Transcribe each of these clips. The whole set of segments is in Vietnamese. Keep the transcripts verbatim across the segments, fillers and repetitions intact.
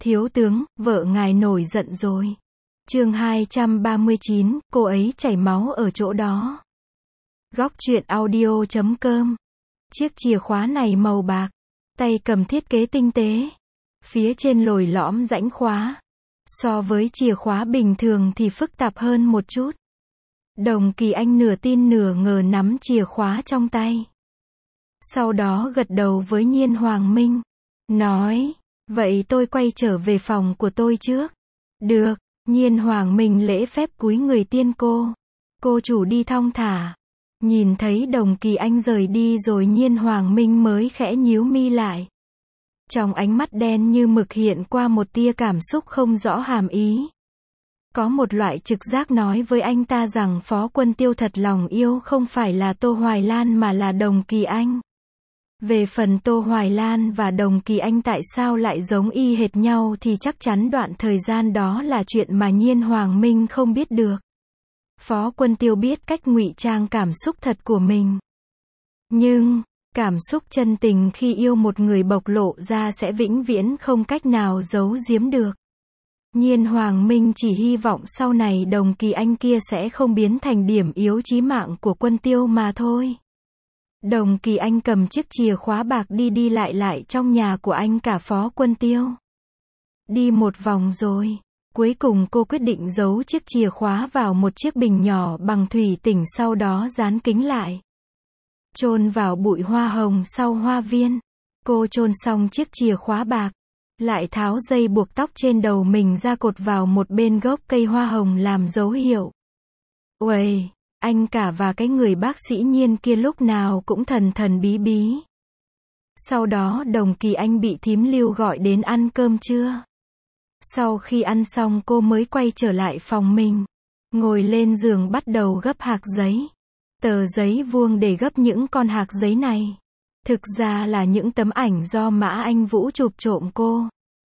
Thiếu tướng, vợ ngài nổi giận rồi. Chương hai trăm ba mươi chín, cô ấy chảy máu ở chỗ đó. Góc truyện audio chấm com. Chiếc chìa khóa này màu bạc, tay cầm thiết kế tinh tế. Phía trên lồi lõm rãnh khóa. So với chìa khóa bình thường thì phức tạp hơn một chút. Đồng Kỳ Anh nửa tin nửa ngờ nắm chìa khóa trong tay. Sau đó gật đầu với Nhiên Hoàng Minh. Nói, vậy tôi quay trở về phòng của tôi trước. Được, Nhiên Hoàng Minh lễ phép cúi người tiên cô. Cô chủ đi thong thả. Nhìn thấy Đồng Kỳ Anh rời đi rồi Nhiên Hoàng Minh mới khẽ nhíu mi lại. Trong ánh mắt đen như mực hiện qua một tia cảm xúc không rõ hàm ý. Có một loại trực giác nói với anh ta rằng Phó Quân Tiêu thật lòng yêu không phải là Tô Hoài Lan mà là Đồng Kỳ Anh. Về phần Tô Hoài Lan và Đồng Kỳ Anh tại sao lại giống y hệt nhau thì chắc chắn đoạn thời gian đó là chuyện mà Nhiên Hoàng Minh không biết được. Phó Quân Tiêu biết cách ngụy trang cảm xúc thật của mình. Nhưng, cảm xúc chân tình khi yêu một người bộc lộ ra sẽ vĩnh viễn không cách nào giấu giếm được. Nhiên Hoàng Minh chỉ hy vọng sau này Đồng Kỳ Anh kia sẽ không biến thành điểm yếu chí mạng của Quân Tiêu mà thôi. Đồng Kỳ Anh cầm chiếc chìa khóa bạc đi đi lại lại trong nhà của anh cả Phó Quân Tiêu. Đi một vòng rồi, cuối cùng cô quyết định giấu chiếc chìa khóa vào một chiếc bình nhỏ bằng thủy tinh sau đó dán kính lại. Chôn vào bụi hoa hồng sau hoa viên. Cô chôn xong chiếc chìa khóa bạc, lại tháo dây buộc tóc trên đầu mình ra cột vào một bên gốc cây hoa hồng làm dấu hiệu. Uầy, anh cả và cái người bác sĩ Nhiên kia lúc nào cũng thần thần bí bí. Sau đó Đồng Kỳ Anh bị thím Lưu gọi đến ăn cơm trưa. Sau khi ăn xong cô mới quay trở lại phòng mình. Ngồi lên giường bắt đầu gấp hạc giấy. Tờ giấy vuông để gấp những con hạc giấy này. Thực ra là những tấm ảnh do Mã Anh Vũ chụp trộm cô.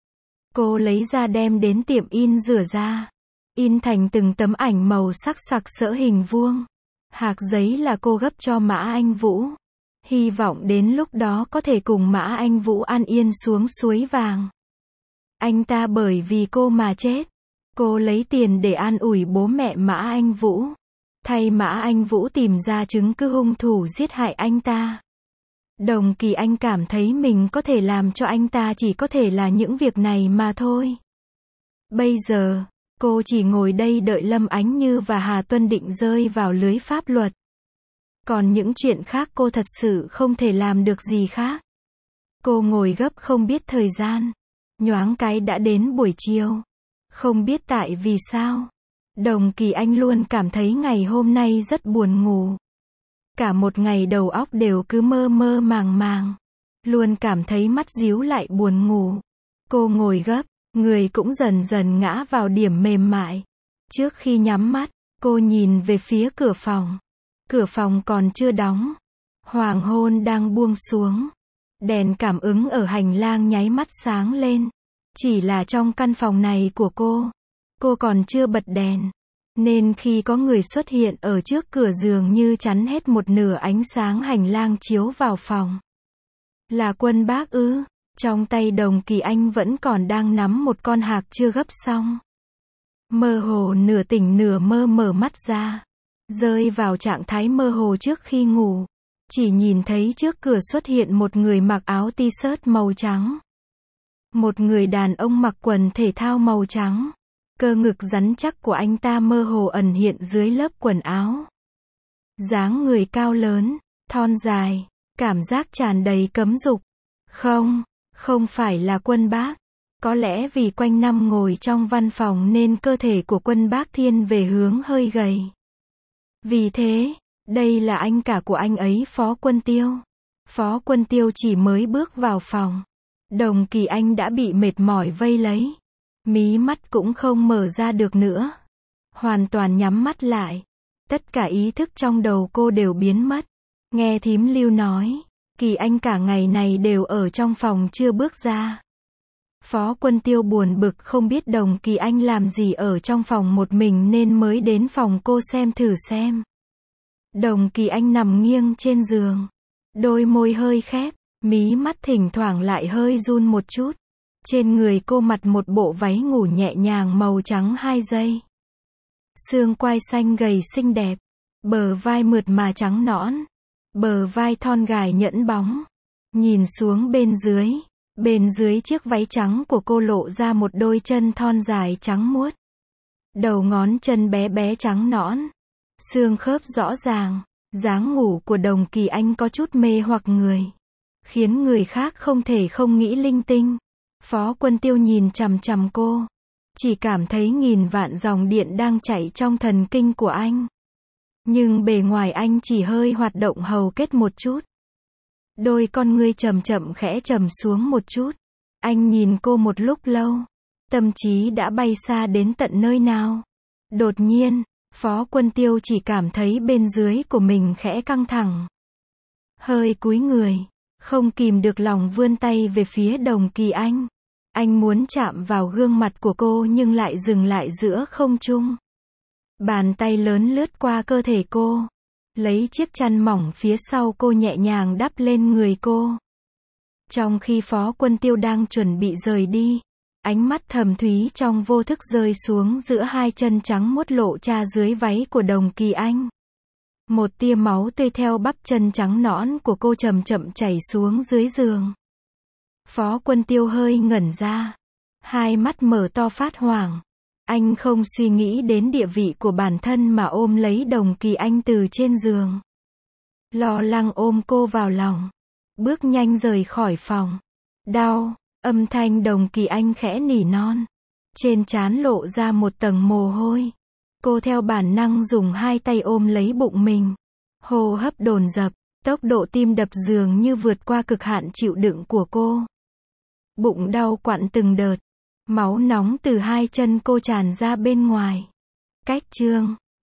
Cô lấy ra đem đến tiệm in rửa ra. In thành từng tấm ảnh màu sắc sặc sỡ hình vuông. Hạc giấy là cô gấp cho Mã Anh Vũ. Hy vọng đến lúc đó có thể cùng Mã Anh Vũ an yên xuống suối vàng. Anh ta bởi vì cô mà chết. Cô lấy tiền để an ủi bố mẹ Mã Anh Vũ. Thay Mã Anh Vũ tìm ra chứng cứ hung thủ giết hại anh ta. Đồng Kỳ Anh cảm thấy mình có thể làm cho anh ta chỉ có thể là những việc này mà thôi. Bây giờ, cô chỉ ngồi đây đợi Lâm Ánh Như và Hà Tuân Định rơi vào lưới pháp luật. Còn những chuyện khác cô thật sự không thể làm được gì khác. Cô ngồi gấp không biết thời gian. Nhoáng cái đã đến buổi chiều. Không biết tại vì sao. Đồng Kỳ Anh luôn cảm thấy ngày hôm nay rất buồn ngủ. Cả một ngày đầu óc đều cứ mơ mơ màng màng. Luôn cảm thấy mắt díu lại buồn ngủ. Cô ngồi gấp, người cũng dần dần ngã vào điểm mềm mại. Trước khi nhắm mắt, cô nhìn về phía cửa phòng. Cửa phòng còn chưa đóng. Hoàng hôn đang buông xuống. Đèn cảm ứng ở hành lang nháy mắt sáng lên. Chỉ là trong căn phòng này của cô, cô còn chưa bật đèn. Nên khi có người xuất hiện ở trước cửa giường như chắn hết một nửa ánh sáng hành lang chiếu vào phòng. Là Quân Bác ư? Trong tay Đồng Kỳ Anh vẫn còn đang nắm một con hạc chưa gấp xong. Mơ hồ nửa tỉnh nửa mơ mở mắt ra. Rơi vào trạng thái mơ hồ trước khi ngủ. Chỉ nhìn thấy trước cửa xuất hiện một người mặc áo t-shirt màu trắng. Một người đàn ông mặc quần thể thao màu trắng. Cơ ngực rắn chắc của anh ta mơ hồ ẩn hiện dưới lớp quần áo. Dáng người cao lớn, thon dài, cảm giác tràn đầy cấm dục. Không, không phải là Quân Bác. Có lẽ vì quanh năm ngồi trong văn phòng nên cơ thể của Quân Bác thiên về hướng hơi gầy. Vì thế, đây là anh cả của anh ấy Phó Quân Tiêu. Phó Quân Tiêu chỉ mới bước vào phòng. Đồng Kỳ Anh đã bị mệt mỏi vây lấy. Mí mắt cũng không mở ra được nữa. Hoàn toàn nhắm mắt lại. Tất cả ý thức trong đầu cô đều biến mất. Nghe thím Lưu nói, Kỳ Anh cả ngày này đều ở trong phòng chưa bước ra. Phó Quân Tiêu buồn bực không biết Đồng Kỳ Anh làm gì ở trong phòng một mình nên mới đến phòng cô xem thử xem. Đồng Kỳ Anh nằm nghiêng trên giường. Đôi môi hơi khép, mí mắt thỉnh thoảng lại hơi run một chút. Trên người cô mặc một bộ váy ngủ nhẹ nhàng màu trắng hai dây. Xương quai xanh gầy xinh đẹp. Bờ vai mượt mà trắng nõn. Bờ vai thon gài nhẫn bóng. Nhìn xuống bên dưới. Bên dưới chiếc váy trắng của cô lộ ra một đôi chân thon dài trắng muốt. Đầu ngón chân bé bé trắng nõn. Xương khớp rõ ràng. Dáng ngủ của Đồng Kỳ Anh có chút mê hoặc người. Khiến người khác không thể không nghĩ linh tinh. Phó Quân Tiêu nhìn chằm chằm cô. Chỉ cảm thấy nghìn vạn dòng điện đang chạy trong thần kinh của anh. Nhưng bề ngoài anh chỉ hơi hoạt động hầu kết một chút. Đôi con ngươi chậm chậm khẽ trầm xuống một chút. Anh nhìn cô một lúc lâu. Tâm trí đã bay xa đến tận nơi nào. Đột nhiên, Phó Quân Tiêu chỉ cảm thấy bên dưới của mình khẽ căng thẳng. Hơi cúi người. Không kìm được lòng vươn tay về phía Đồng Kỳ Anh. Anh muốn chạm vào gương mặt của cô nhưng lại dừng lại giữa không trung. Bàn tay lớn lướt qua cơ thể cô. Lấy chiếc chăn mỏng phía sau cô nhẹ nhàng đắp lên người cô. Trong khi Phó Quân Tiêu đang chuẩn bị rời đi, ánh mắt thầm thúy trong vô thức rơi xuống giữa hai chân trắng muốt lộ ra dưới váy của Đồng Kỳ Anh. Một tia máu tươi theo bắp chân trắng nõn của cô chậm chậm chảy xuống dưới giường. Phó Quân Tiêu hơi ngẩn ra. Hai mắt mở to phát hoảng. Anh không suy nghĩ đến địa vị của bản thân mà ôm lấy Đồng Kỳ Anh từ trên giường. Lo lắng ôm cô vào lòng. Bước nhanh rời khỏi phòng. Đau, âm thanh Đồng Kỳ Anh khẽ nỉ non. Trên trán lộ ra một tầng mồ hôi. Cô theo bản năng dùng hai tay ôm lấy bụng mình. Hô hấp dồn dập, tốc độ tim đập dường như vượt qua cực hạn chịu đựng của cô. Bụng đau quặn từng đợt. Máu nóng từ hai chân cô tràn ra bên ngoài. Cách chương